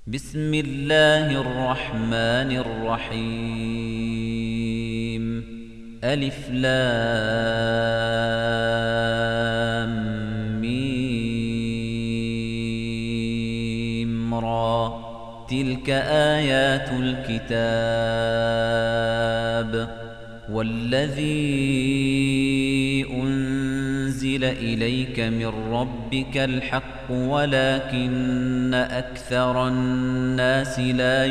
بسم الله الرحمن الرحيم ألف لام ميم را تلك آيات الكتاب والذي أنزل إليك من ربك الحق ولكن أكثر الناس لا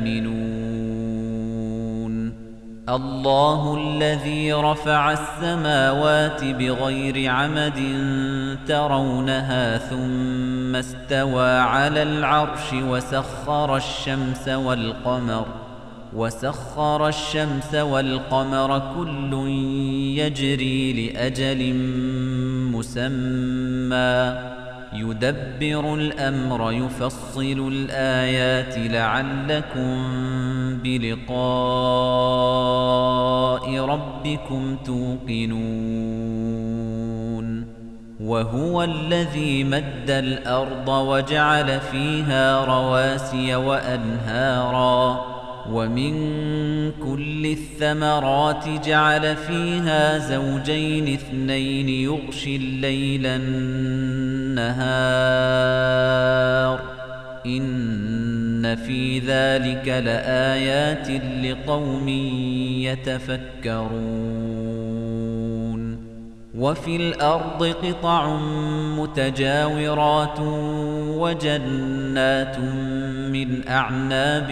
يؤمنون الله الذي رفع السماوات بغير عمد ترونها ثم استوى على العرش وسخر الشمس والقمر كل يجري لأجل مسمى يدبر الأمر يفصل الآيات لعلكم بلقاء ربكم توقنون وهو الذي مد الأرض وجعل فيها رواسي وأنهارا ومن كل الثمرات جعل فيها زوجين اثنين يغشي الليل النهار إن في ذلك لآيات لقوم يتفكرون وفي الأرض قطع متجاورات وجنات من أعناب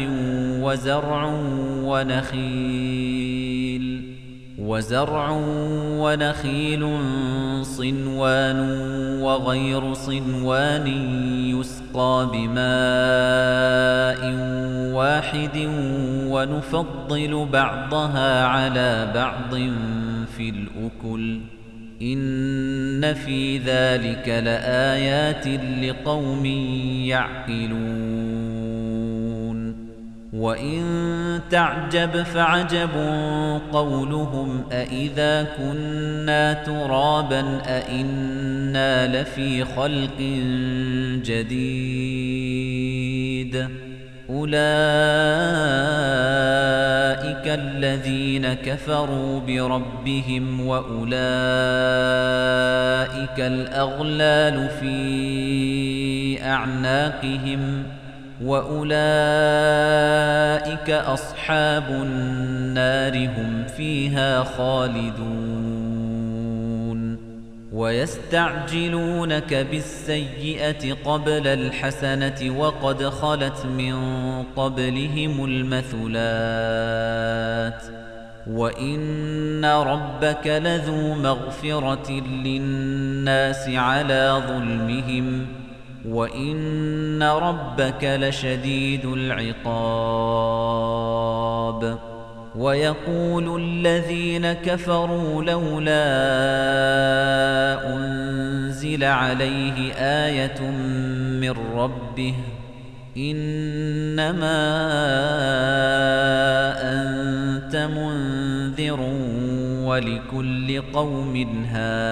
وزرع ونخيل صنوان وغير صنوان يسقى بماء واحد ونفضل بعضها على بعض في الأكل إن في ذلك لآيات لقوم يعقلون وإن تعجب فعجب قولهم أإذا كنا ترابا أإنا لفي خلق جديد أولئك الذين كفروا بربهم وأولئك الأغلال في أعناقهم وأولئك أصحاب النار هم فيها خالدون ويستعجلونك بالسيئة قبل الحسنة وقد خلت من قبلهم المثلات وإن ربك لذو مغفرة للناس على ظلمهم وإن ربك لشديد العقاب ويقول الذين كفروا لولا أنزل عليه آية من ربه إنما أنت منذر ولكل قوم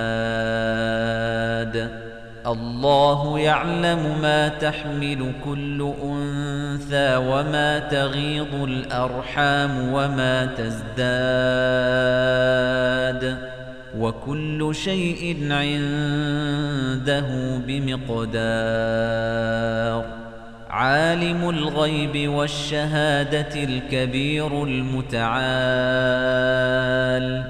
هاد الله يعلم ما تحمل كل أنثى وما تغيض الأرحام وما تزداد وكل شيء عنده بمقدار عالم الغيب والشهادة الكبير المتعال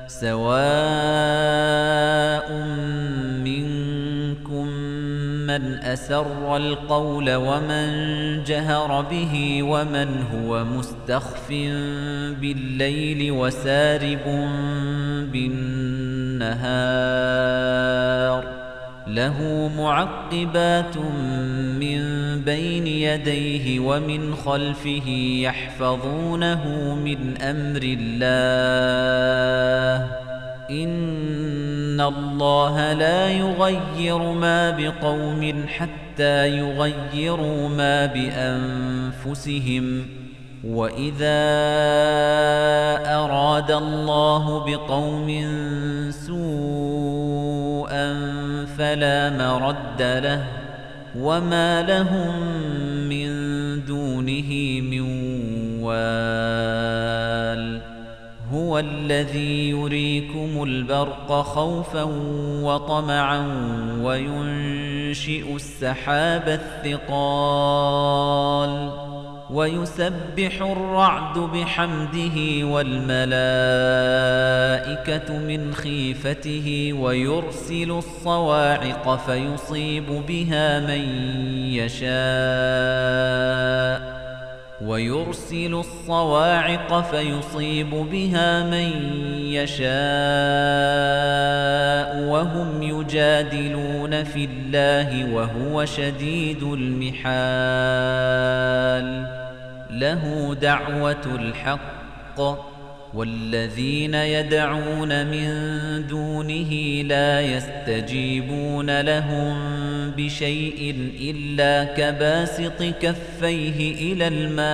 سواء من أسر القول ومن جهر به ومن هو مستخف بالليل وسارب بالنهار له معقبات من بين يديه ومن خلفه يحفظونه من أمر الله إن الله لا يغير ما بقوم حتى يغيروا ما بأنفسهم وإذا أراد الله بقوم سوءا فلا مرد له وما لهم من هو الذي يريكم البرق خوفا وطمعا وينشئ السحاب الثقال ويسبح الرعد بحمده والملائكة من خيفته ويرسل الصواعق فيصيب بها من يشاء وهم يجادلون في الله وهو شديد المحال له دعوة الحق والذين يدعون من دونه لا يستجيبون لهم بشيء إلا كباسط كفيه إلى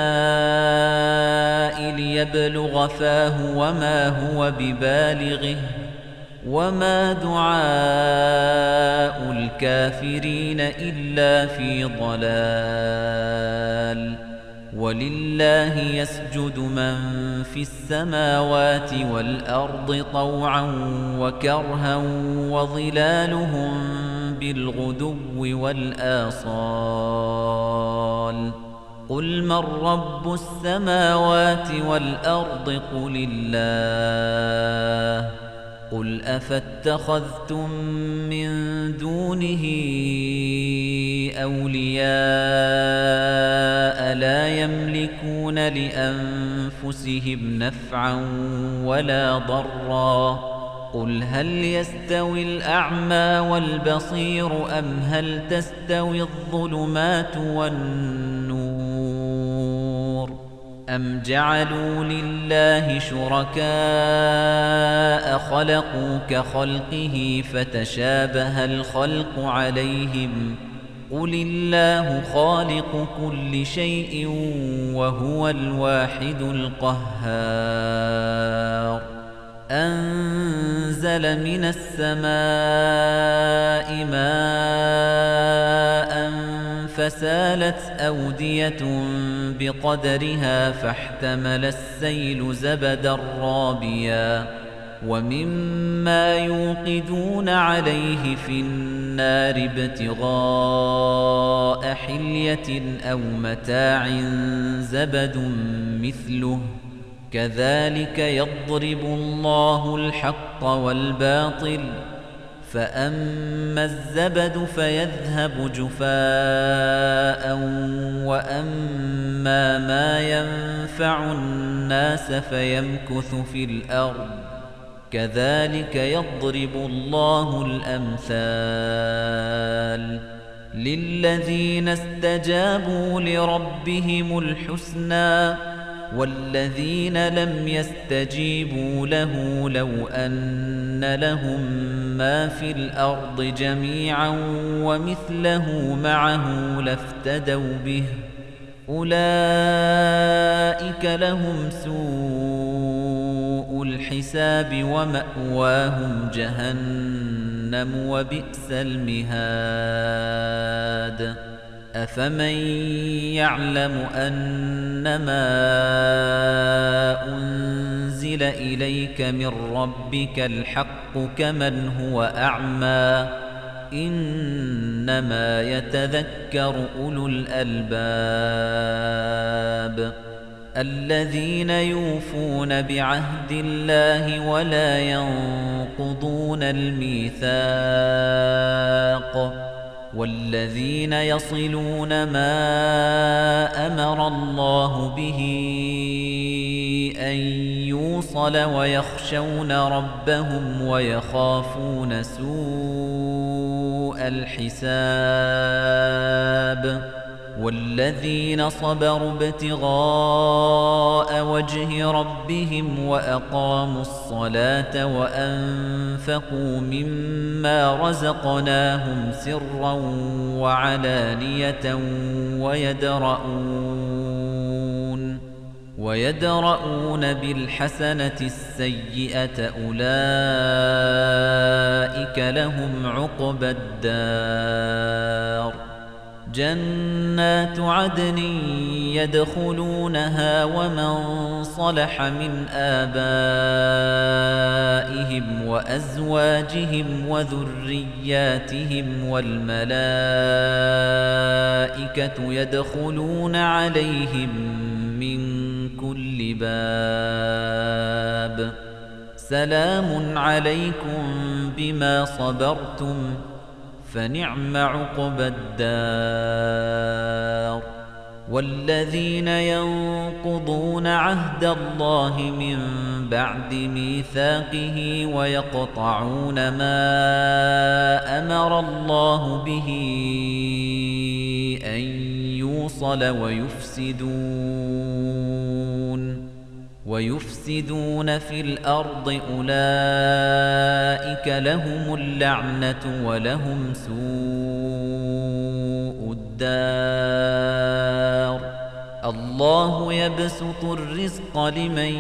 الماء ليبلغ فاه وما هو ببالغه وما دعاء الكافرين إلا في ضلال ولله يسجد من في السماوات والأرض طوعا وكرها وظلالهم بالغدو والآصال قل من رب السماوات والأرض قل الله قل أفاتخذتم من دونه أولياء لا يملكون لأنفسهم نفعا ولا ضرا قل هل يستوي الأعمى والبصير أم هل تستوي الظلمات والنور أم جعلوا لله شركاء خلقوا كخلقه فتشابه الخلق عليهم قل الله خالق كل شيء وهو الواحد القهار أنزل من السماء ماء فسالت أودية بقدرها فاحتمل السيل زبدا رابيا ومما يوقدون عليه في النار ابتغاء حلية أو متاع زبد مثله كذلك يضرب الله الحق والباطل فأما الزبد فيذهب جفاء وأما ما ينفع الناس فيمكث في الأرض كذلك يضرب الله الأمثال للذين استجابوا لربهم الحسنى والذين لم يستجيبوا له لو أن لهم ما في الأرض جميعا ومثله معه لافتدوا به أولئك لهم سوء الحساب ومأواهم جهنم وبئس المهاد أفمن يعلم أنما أنزل إليك من ربك الحق كمن هو أعمى إنما يتذكر أولو الألباب الذين يوفون بعهد الله ولا ينقضون الميثاق والذين يصلون ما أمر الله به أن يوصل ويخشون ربهم ويخافون سوء الحساب والذين صبروا ابتغاء وجه ربهم وأقاموا الصلاة وأنفقوا مما رزقناهم سرا وعلانية ويدرؤون بالحسنة السيئة أولئك لهم عقبى الدار جنات عدن يدخلونها ومن صلح من آبائهم وأزواجهم وذرياتهم والملائكة يدخلون عليهم من كل باب سلام عليكم بما صبرتم فنعم عقبى الدار والذين ينقضون عهد الله من بعد ميثاقه ويقطعون ما أمر الله به أن يوصل ويفسدون في الأرض أولئك لهم اللعنة ولهم سوء الدار الله يبسط الرزق لمن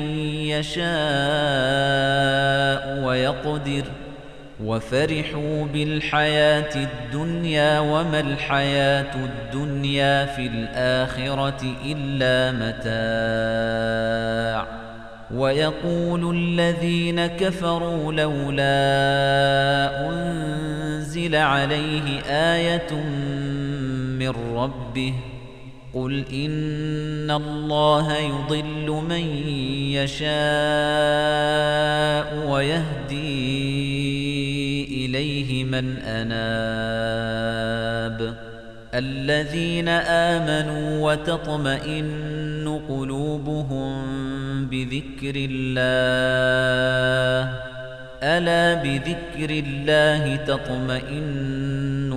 يشاء ويقدر وفرحوا بالحياة الدنيا وما الحياة الدنيا في الآخرة إلا متاع ويقول الذين كفروا لولا أنزل عليه آية من ربه قل إن الله يضل من يشاء ويهدي إليه من أناب الذين آمنوا وتطمئن قلوبهم بذكر الله ألا بذكر الله تطمئن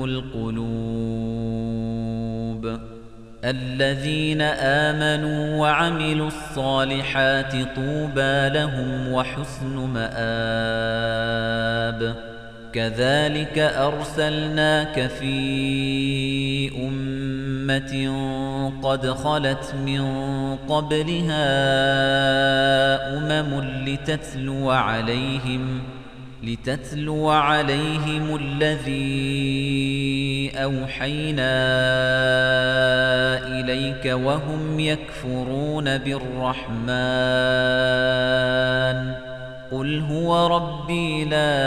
القلوب الذين آمنوا وعملوا الصالحات طوبى لهم وحسن مآب كذلك أرسلناك في أمة قد خلت من قبلها لتتلو عليهم الذي أوحينا إليك وهم يكفرون بالرحمن قل هو ربي لا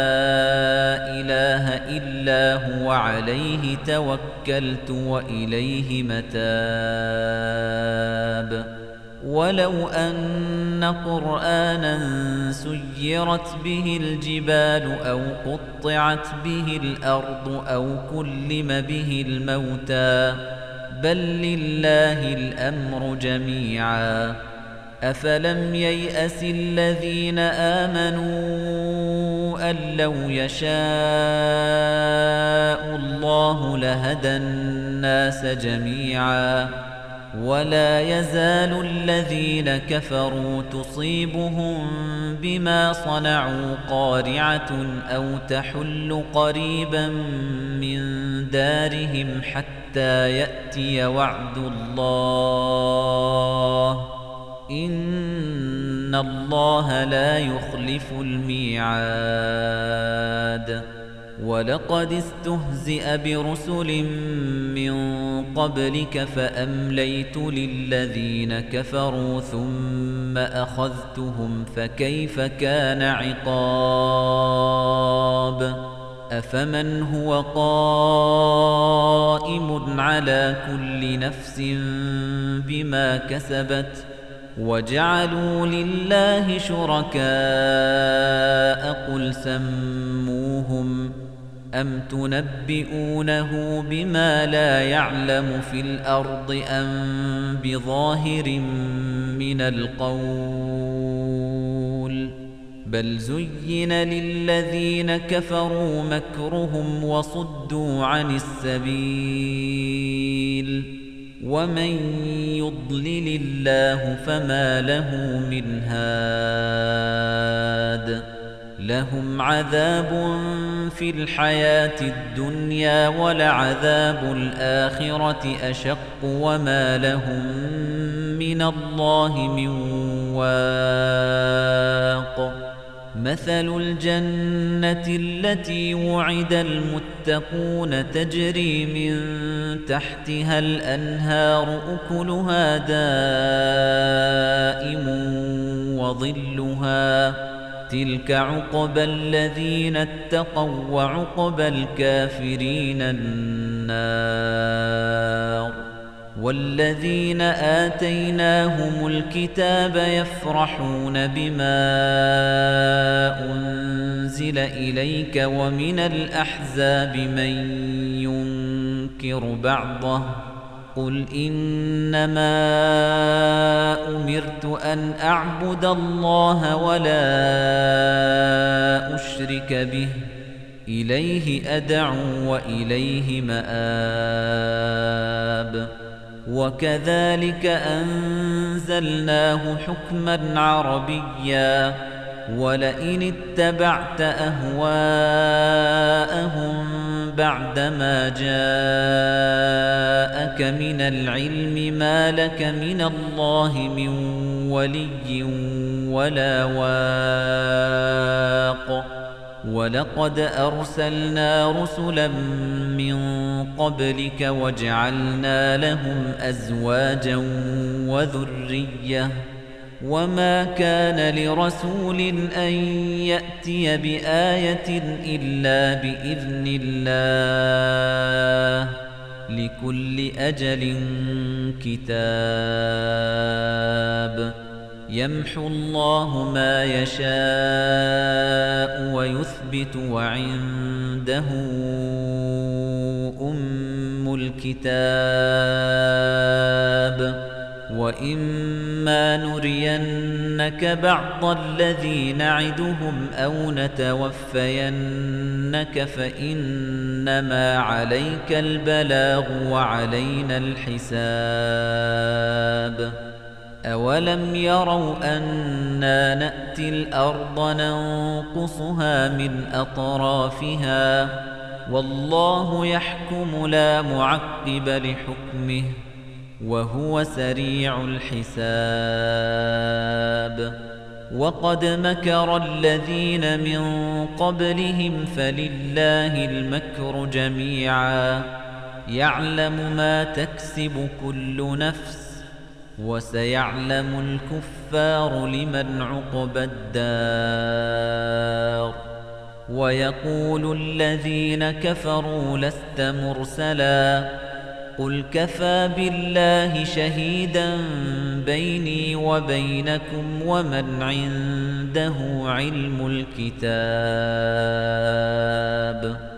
إله إلا هو عليه توكلت وإليه متاب ولو أن قرآنا سيرت به الجبال أو قطعت به الأرض أو كلم به الموتى بل لله الأمر جميعا أفلم ييأس الذين آمنوا أن لو يشاء الله لهدى الناس جميعا ولا يزال الذين كفروا تصيبهم بما صنعوا قارعة أو تحل قريبا من دارهم حتى يأتي وعد الله إن الله لا يخلف الميعاد ولقد استهزئ برسل من قبلك فأمليت للذين كفروا ثم أخذتهم فكيف كان عقاب أفمن هو قائم على كل نفس بما كسبت وجعلوا لله شركاء قل سموهم أم تنبئونه بما لا يعلم في الأرض أم بظاهر من القول بل زين للذين كفروا مكرهم وصدوا عن السبيل ومن يضلل الله فما له من هاد لهم عذاب في الحياة الدنيا ولعذاب الآخرة أشق وما لهم من الله من واق مثل الجنة التي وعد المتقون تجري من تحتها الأنهار أكلها دائم وظلها تلك عقبى الذين اتقوا وعقبى الكافرين النار والذين آتيناهم الكتاب يفرحون بما أنزل إليك ومن الأحزاب من ينكر بعضه قل إنما أمرت أن أعبد الله ولا أشرك به إليه أدعو وإليه مآب وكذلك أنزلناه حكما عربيا ولئن اتبعت أهواءهم بعدما جاءك من العلم ما لك من الله من ولي ولا واق ولقد أرسلنا رسلا من قبلك وجعلنا لهم أزواجا وذرية وما كان لرسول أن يأتي بآية إلا بإذن الله لكل أجل كتاب يمحو الله ما يشاء ويثبت وعنده أم الكتاب وإما نرينك بعض الذي نعدهم أو نتوفينك فإنما عليك البلاغ وعلينا الحساب أولم يروا أنا نأتي الأرض ننقصها من أطرافها والله يحكم لا معقب لحكمه وهو سريع الحساب وقد مكر الذين من قبلهم فلله المكر جميعا يعلم ما تكسب كل نفس وسيعلم الكفار لمن عقبى الدار ويقول الذين كفروا لست مرسلا قل كفى بالله شهيدا بيني وبينكم ومن عنده علم الكتاب